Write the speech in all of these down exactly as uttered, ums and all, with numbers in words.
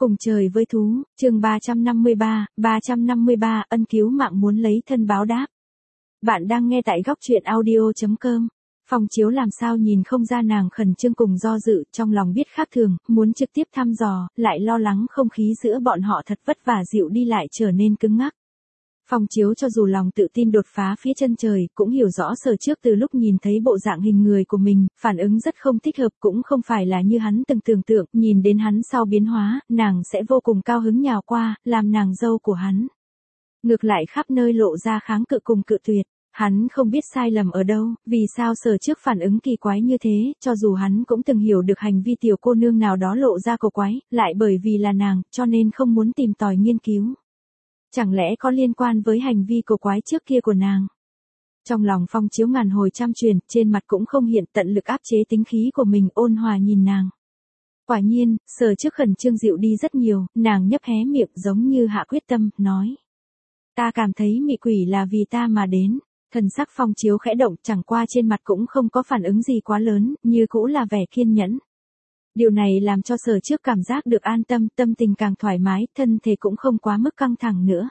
Cùng trời với thú, chương ba trăm năm mươi ba, ba trăm năm mươi ba, ân cứu mạng muốn lấy thân báo đáp. Bạn đang nghe tại góc truyện audio chấm com. Phong Chiếu làm sao nhìn không ra nàng khẩn trương cùng do dự, trong lòng biết khác thường, muốn trực tiếp thăm dò, lại lo lắng không khí giữa bọn họ thật vất vả dịu đi lại trở nên cứng ngắc. Phong Chiếu cho dù lòng tự tin đột phá phía chân trời, cũng hiểu rõ Sở Trước từ lúc nhìn thấy bộ dạng hình người của mình, phản ứng rất không thích hợp, cũng không phải là như hắn từng tưởng tượng, nhìn đến hắn sau biến hóa, nàng sẽ vô cùng cao hứng nhào qua, làm nàng dâu của hắn. Ngược lại khắp nơi lộ ra kháng cự cùng cự tuyệt. Hắn không biết sai lầm ở đâu, vì sao Sở Trước phản ứng kỳ quái như thế, cho dù hắn cũng từng hiểu được hành vi tiểu cô nương nào đó lộ ra cổ quái, lại bởi vì là nàng, cho nên không muốn tìm tòi nghiên cứu. Chẳng lẽ có liên quan với hành vi cổ quái trước kia của nàng? Trong lòng Phong Chiếu ngàn hồi trăm truyền, trên mặt cũng không hiện tận lực áp chế tính khí của mình, ôn hòa nhìn nàng. Quả nhiên, Sở Trước khẩn trương dịu đi rất nhiều, nàng nhấp hé miệng giống như hạ quyết tâm, nói. Ta cảm thấy mị quỷ là vì ta mà đến. Thần sắc Phong Chiếu khẽ động, chẳng qua trên mặt cũng không có phản ứng gì quá lớn, như cũ là vẻ kiên nhẫn. Điều này làm cho Sở Trước cảm giác được an tâm, tâm tình càng thoải mái, thân thể cũng không quá mức căng thẳng nữa.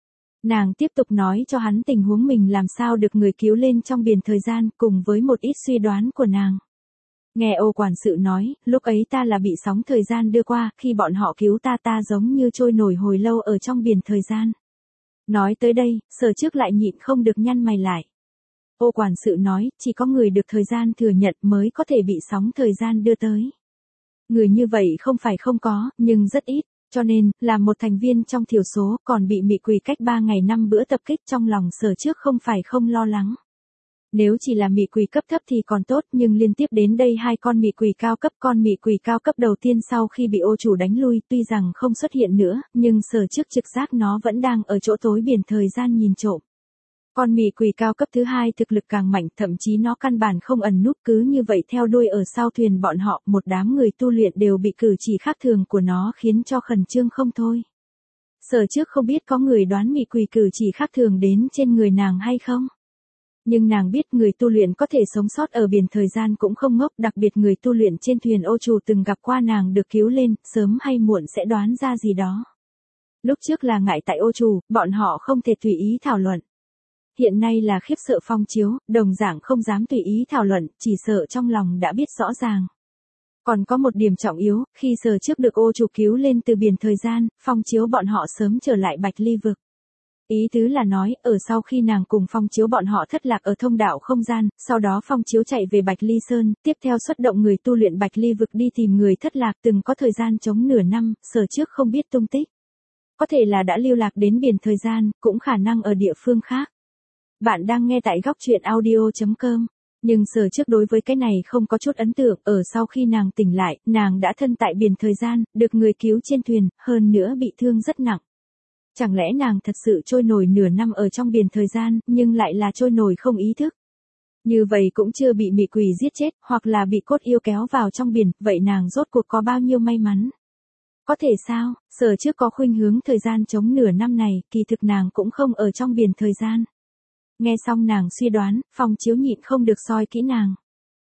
Nàng tiếp tục nói cho hắn tình huống mình làm sao được người cứu lên trong biển thời gian, cùng với một ít suy đoán của nàng. Nghe Ô quản sự nói, lúc ấy ta là bị sóng thời gian đưa qua, khi bọn họ cứu ta ta giống như trôi nổi hồi lâu ở trong biển thời gian. Nói tới đây, Sở Trước lại nhịn không được nhăn mày lại. Ô quản sự nói, chỉ có người được thời gian thừa nhận mới có thể bị sóng thời gian đưa tới. Người như vậy không phải không có, nhưng rất ít, cho nên, là một thành viên trong thiểu số, còn bị mị quỷ cách ba ngày năm bữa tập kích trong lòng Sở Trước không phải không lo lắng. Nếu chỉ là mị quỷ cấp thấp thì còn tốt, nhưng liên tiếp đến đây hai con mị quỷ cao cấp, con mị quỷ cao cấp đầu tiên sau khi bị ô chủ đánh lui, tuy rằng không xuất hiện nữa, nhưng Sở Trước trực giác nó vẫn đang ở chỗ tối biển thời gian nhìn trộm. Con mị quỷ cao cấp thứ hai thực lực càng mạnh, thậm chí nó căn bản không ẩn núp, cứ như vậy theo đuôi ở sau thuyền bọn họ, một đám người tu luyện đều bị cử chỉ khác thường của nó khiến cho khẩn trương không thôi. Sở Trước không biết có người đoán mị quỷ cử chỉ khác thường đến trên người nàng hay không. Nhưng nàng biết người tu luyện có thể sống sót ở biển thời gian cũng không ngốc, đặc biệt người tu luyện trên thuyền ô chủ từng gặp qua nàng được cứu lên, sớm hay muộn sẽ đoán ra gì đó. Lúc trước là ngại tại ô chủ, bọn họ không thể tùy ý thảo luận. Hiện nay là khiếp sợ Phong Chiếu, đồng dạng không dám tùy ý thảo luận, chỉ sợ trong lòng đã biết rõ ràng. Còn có một điểm trọng yếu, khi Sở Trước được ô chủ cứu lên từ biển thời gian, Phong Chiếu bọn họ sớm trở lại Bạch Ly vực. Ý tứ là nói, ở sau khi nàng cùng Phong Chiếu bọn họ thất lạc ở thông đạo không gian, sau đó Phong Chiếu chạy về Bạch Ly Sơn, tiếp theo xuất động người tu luyện Bạch Ly vực đi tìm người thất lạc, từng có thời gian chống nửa năm, Sở Trước không biết tung tích. Có thể là đã lưu lạc đến biển thời gian, cũng khả năng ở địa phương khác. Bạn đang nghe tại góc truyện audio chấm com. Nhưng Sở Trước đối với cái này không có chút ấn tượng, ở sau khi nàng tỉnh lại, nàng đã thân tại biển thời gian, được người cứu trên thuyền, hơn nữa bị thương rất nặng. Chẳng lẽ nàng thật sự trôi nổi nửa năm ở trong biển thời gian, nhưng lại là trôi nổi không ý thức. Như vậy cũng chưa bị mị quỷ giết chết, hoặc là bị cốt yêu kéo vào trong biển, vậy nàng rốt cuộc có bao nhiêu may mắn? Có thể sao, Sở Trước có khuynh hướng thời gian chống nửa năm này, kỳ thực nàng cũng không ở trong biển thời gian. Nghe xong nàng suy đoán, Phong Chiếu nhịn không được soi kỹ nàng.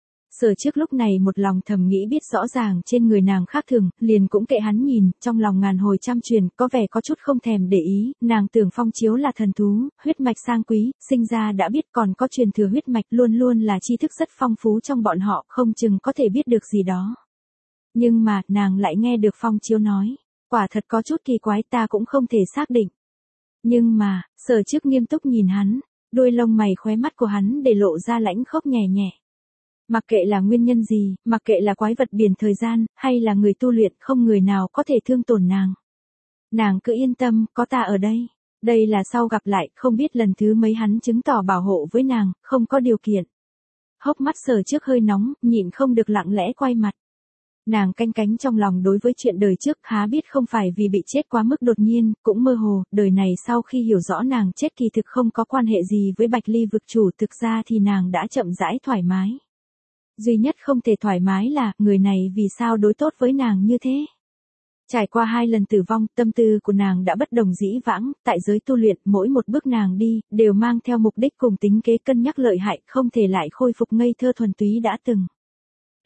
Sở Trước lúc này một lòng thầm nghĩ biết rõ ràng trên người nàng khác thường, liền cũng kệ hắn nhìn, trong lòng ngàn hồi trăm truyền, có vẻ có chút không thèm để ý, nàng tưởng Phong Chiếu là thần thú, huyết mạch sang quý, sinh ra đã biết còn có truyền thừa huyết mạch, luôn luôn là tri thức rất phong phú trong bọn họ, không chừng có thể biết được gì đó. Nhưng mà, nàng lại nghe được Phong Chiếu nói, quả thật có chút kỳ quái, ta cũng không thể xác định. Nhưng mà, Sở Trước nghiêm túc nhìn hắn, đuôi lông mày khóe mắt của hắn để lộ ra lãnh khốc nhẹ nhẹ. Mặc kệ là nguyên nhân gì, mặc kệ là quái vật biển thời gian, hay là người tu luyện, không người nào có thể thương tổn nàng. Nàng cứ yên tâm, có ta ở đây. Đây là sau gặp lại, không biết lần thứ mấy hắn chứng tỏ bảo hộ với nàng, không có điều kiện. Hốc mắt Sở Trước hơi nóng, nhịn không được lặng lẽ quay mặt. Nàng canh cánh trong lòng đối với chuyện đời trước, há biết không phải vì bị chết quá mức đột nhiên, cũng mơ hồ, đời này sau khi hiểu rõ nàng chết kỳ thực không có quan hệ gì với Bạch Ly vực chủ, thực ra thì nàng đã chậm rãi thoải mái. Duy nhất không thể thoải mái là, người này vì sao đối tốt với nàng như thế. Trải qua hai lần tử vong, tâm tư của nàng đã bất đồng dĩ vãng, tại giới tu luyện, mỗi một bước nàng đi, đều mang theo mục đích cùng tính kế cân nhắc lợi hại, không thể lại khôi phục ngây thơ thuần túy đã từng.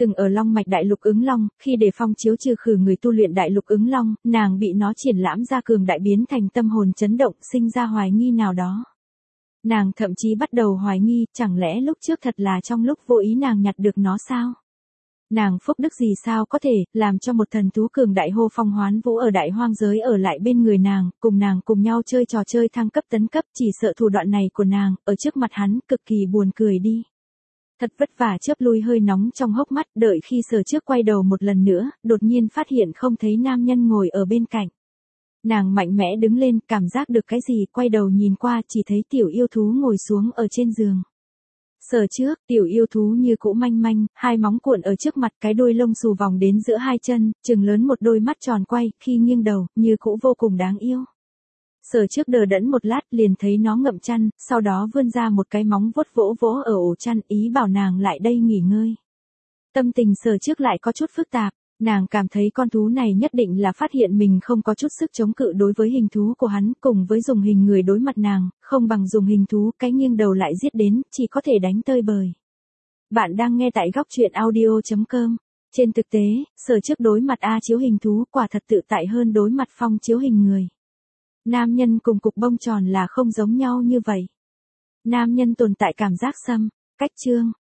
Từng ở Long Mạch Đại Lục Ứng Long, khi để Phong Chiếu trừ khử người tu luyện Đại Lục Ứng Long, nàng bị nó triển lãm ra cường đại biến thành tâm hồn chấn động, sinh ra hoài nghi nào đó. Nàng thậm chí bắt đầu hoài nghi, chẳng lẽ lúc trước thật là trong lúc vô ý nàng nhặt được nó sao? Nàng phúc đức gì sao có thể, làm cho một thần thú cường đại hô phong hoán vũ ở đại hoang giới ở lại bên người nàng, cùng nàng cùng nhau chơi trò chơi thăng cấp tấn cấp, chỉ sợ thủ đoạn này của nàng, ở trước mặt hắn, cực kỳ buồn cười đi. Thật vất vả chớp lui hơi nóng trong hốc mắt, đợi khi Sở Trước quay đầu một lần nữa, đột nhiên phát hiện không thấy nam nhân ngồi ở bên cạnh. Nàng mạnh mẽ đứng lên, cảm giác được cái gì, quay đầu nhìn qua, chỉ thấy tiểu yêu thú ngồi xuống ở trên giường. Sở Trước, tiểu yêu thú như cũ manh manh, hai móng cuộn ở trước mặt, cái đuôi lông xù vòng đến giữa hai chân, trừng lớn một đôi mắt tròn quay, khi nghiêng đầu, như cũ vô cùng đáng yêu. Sở Trước đờ đẫn một lát, liền thấy nó ngậm chăn, sau đó vươn ra một cái móng vuốt vỗ vỗ ở ổ chăn, ý bảo nàng lại đây nghỉ ngơi. Tâm tình Sở Trước lại có chút phức tạp, nàng cảm thấy con thú này nhất định là phát hiện mình không có chút sức chống cự đối với hình thú của hắn, cùng với dùng hình người đối mặt nàng, không bằng dùng hình thú, cái nghiêng đầu lại giết đến, chỉ có thể đánh tơi bời. Bạn đang nghe tại góc truyện audio chấm com. Trên thực tế, Sở Trước đối mặt A Chiếu hình thú quả thật tự tại hơn đối mặt Phong Chiếu hình người. Nam nhân cùng cục bông tròn là không giống nhau như vậy. Nam nhân tồn tại cảm giác xâm, cách trương,